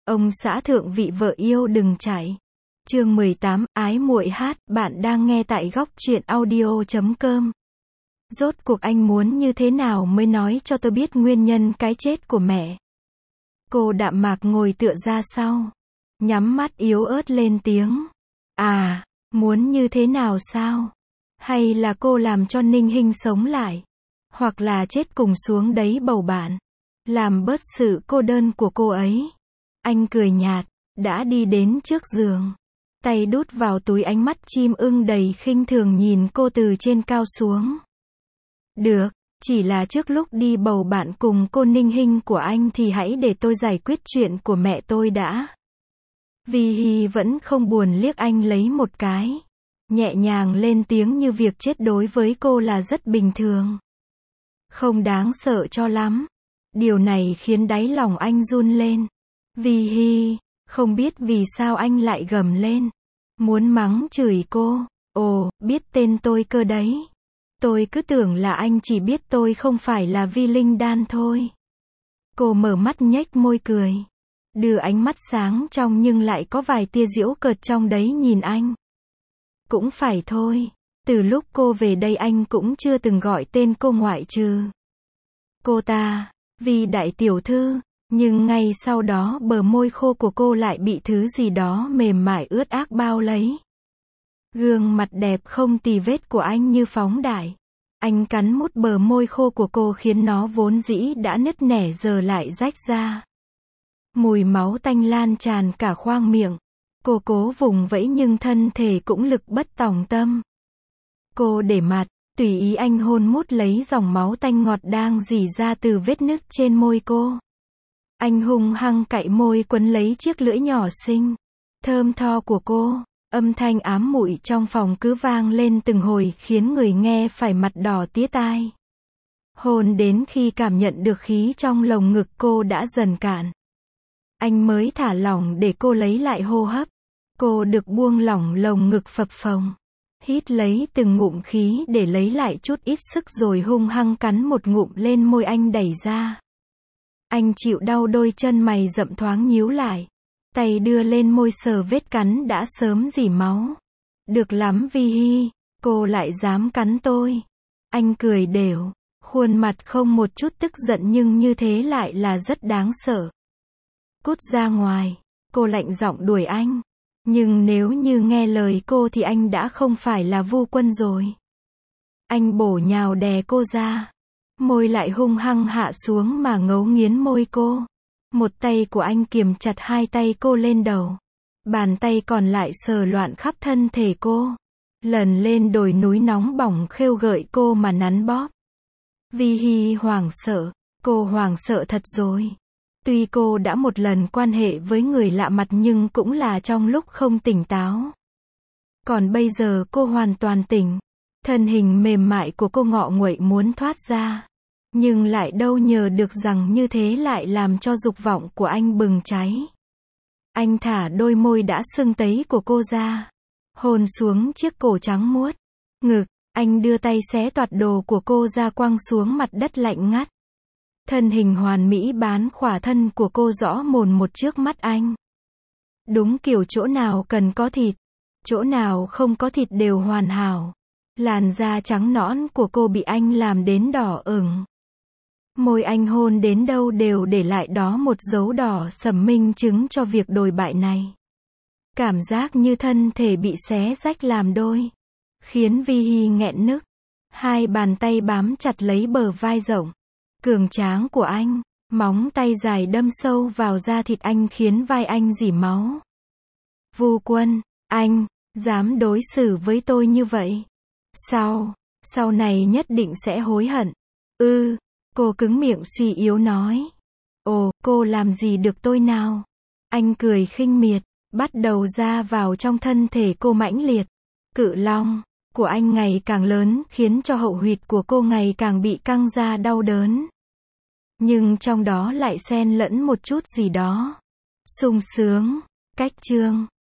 Ông xã thượng vị vợ yêu đừng chạy. Chương 18, ái muội hát, bạn đang nghe tại góc truyện audio.com. Rốt cuộc anh muốn như thế nào mới nói cho tôi biết nguyên nhân cái chết của mẹ. Cô đạm mạc ngồi tựa ra sau. Nhắm mắt yếu ớt lên tiếng. À, muốn như thế nào sao? Hay là cô làm cho Ninh Hinh sống lại? Hoặc là chết cùng xuống đấy bầu bạn? Làm bớt sự cô đơn của cô ấy. Anh cười nhạt, đã đi đến trước giường. Tay đút vào túi, ánh mắt chim ưng đầy khinh thường nhìn cô từ trên cao xuống. Được, chỉ là trước lúc đi bầu bạn cùng cô Ninh Hinh của anh thì hãy để tôi giải quyết chuyện của mẹ tôi đã. Vi Hi vẫn không buồn liếc anh lấy một cái. Nhẹ nhàng lên tiếng như việc chết đối với cô là rất bình thường. Không đáng sợ cho lắm. Điều này khiến đáy lòng anh run lên. Vi Hi, không biết vì sao anh lại gầm lên. Muốn mắng chửi cô. Ồ, biết tên tôi cơ đấy. Tôi cứ tưởng là anh chỉ biết tôi không phải là Vi Linh Đan thôi. Cô mở mắt nhếch môi cười. Đưa ánh mắt sáng trong nhưng lại có vài tia giễu cợt trong đấy nhìn anh. Cũng phải thôi. Từ lúc cô về đây anh cũng chưa từng gọi tên cô ngoại trừ cô ta, vì đại tiểu thư. Nhưng ngay sau đó bờ môi khô của cô lại bị thứ gì đó mềm mại ướt át bao lấy. Gương mặt đẹp không tì vết của anh như phóng đại. Anh cắn mút bờ môi khô của cô khiến nó vốn dĩ đã nứt nẻ giờ lại rách ra. Mùi máu tanh lan tràn cả khoang miệng. Cô cố vùng vẫy nhưng thân thể cũng lực bất tòng tâm. Cô để mặt, tùy ý anh hôn mút lấy dòng máu tanh ngọt đang rỉ ra từ vết nứt trên môi cô. Anh hung hăng cạy môi quấn lấy chiếc lưỡi nhỏ xinh, thơm tho của cô. Âm thanh ám muội trong phòng cứ vang lên từng hồi khiến người nghe phải mặt đỏ tía tai. Hôn đến khi cảm nhận được khí trong lồng ngực cô đã dần cạn. Anh mới thả lỏng để cô lấy lại hô hấp. Cô được buông lỏng lồng ngực phập phồng. Hít lấy từng ngụm khí để lấy lại chút ít sức rồi hung hăng cắn một ngụm lên môi anh đẩy ra. Anh chịu đau, đôi chân mày rậm thoáng nhíu lại. Tay đưa lên môi sờ vết cắn đã sớm rỉ máu. Được lắm Vi Hi, cô lại dám cắn tôi. Anh cười đều, khuôn mặt không một chút tức giận nhưng như thế lại là rất đáng sợ. Cút ra ngoài, cô lạnh giọng đuổi anh. Nhưng nếu như nghe lời cô thì anh đã không phải là Vu Quân rồi. Anh bổ nhào đè cô ra. Môi lại hung hăng hạ xuống mà ngấu nghiến môi cô. Một tay của anh kiềm chặt hai tay cô lên đầu. Bàn tay còn lại sờ loạn khắp thân thể cô. Lần lên đồi núi nóng bỏng khêu gợi cô mà nắn bóp. Vi Hi hoảng sợ. Cô hoảng sợ thật rồi. Tuy cô đã một lần quan hệ với người lạ mặt nhưng cũng là trong lúc không tỉnh táo. Còn bây giờ cô hoàn toàn tỉnh. Thân hình mềm mại của cô ngọ nguậy muốn thoát ra. Nhưng lại đâu nhờ được rằng như thế lại làm cho dục vọng của anh bừng cháy. Anh thả đôi môi đã sưng tấy của cô ra. Hôn xuống chiếc cổ trắng muốt. Ngực, anh đưa tay xé toạc đồ của cô ra quăng xuống mặt đất lạnh ngắt. Thân hình hoàn mỹ bán khỏa thân của cô rõ mồn một trước mắt anh. Đúng kiểu chỗ nào cần có thịt, chỗ nào không có thịt đều hoàn hảo. Làn da trắng nõn của cô bị anh làm đến đỏ ửng. Môi anh hôn đến đâu đều để lại đó một dấu đỏ sẫm minh chứng cho việc đồi bại này. Cảm giác như thân thể bị xé rách làm đôi, khiến Vi Hi nghẹn nức. Hai bàn tay bám chặt lấy bờ vai rộng, cường tráng của anh, móng tay dài đâm sâu vào da thịt anh khiến vai anh rỉ máu. Vu Quân, anh, dám đối xử với tôi như vậy. Sau này nhất định sẽ hối hận. Cô cứng miệng suy yếu nói. Ồ, cô làm gì được tôi nào? Anh cười khinh miệt, bắt đầu ra vào trong thân thể cô mãnh liệt. Cự long của anh ngày càng lớn khiến cho hậu huyệt của cô ngày càng bị căng ra đau đớn. Nhưng trong đó lại xen lẫn một chút gì đó sung sướng. Cách chương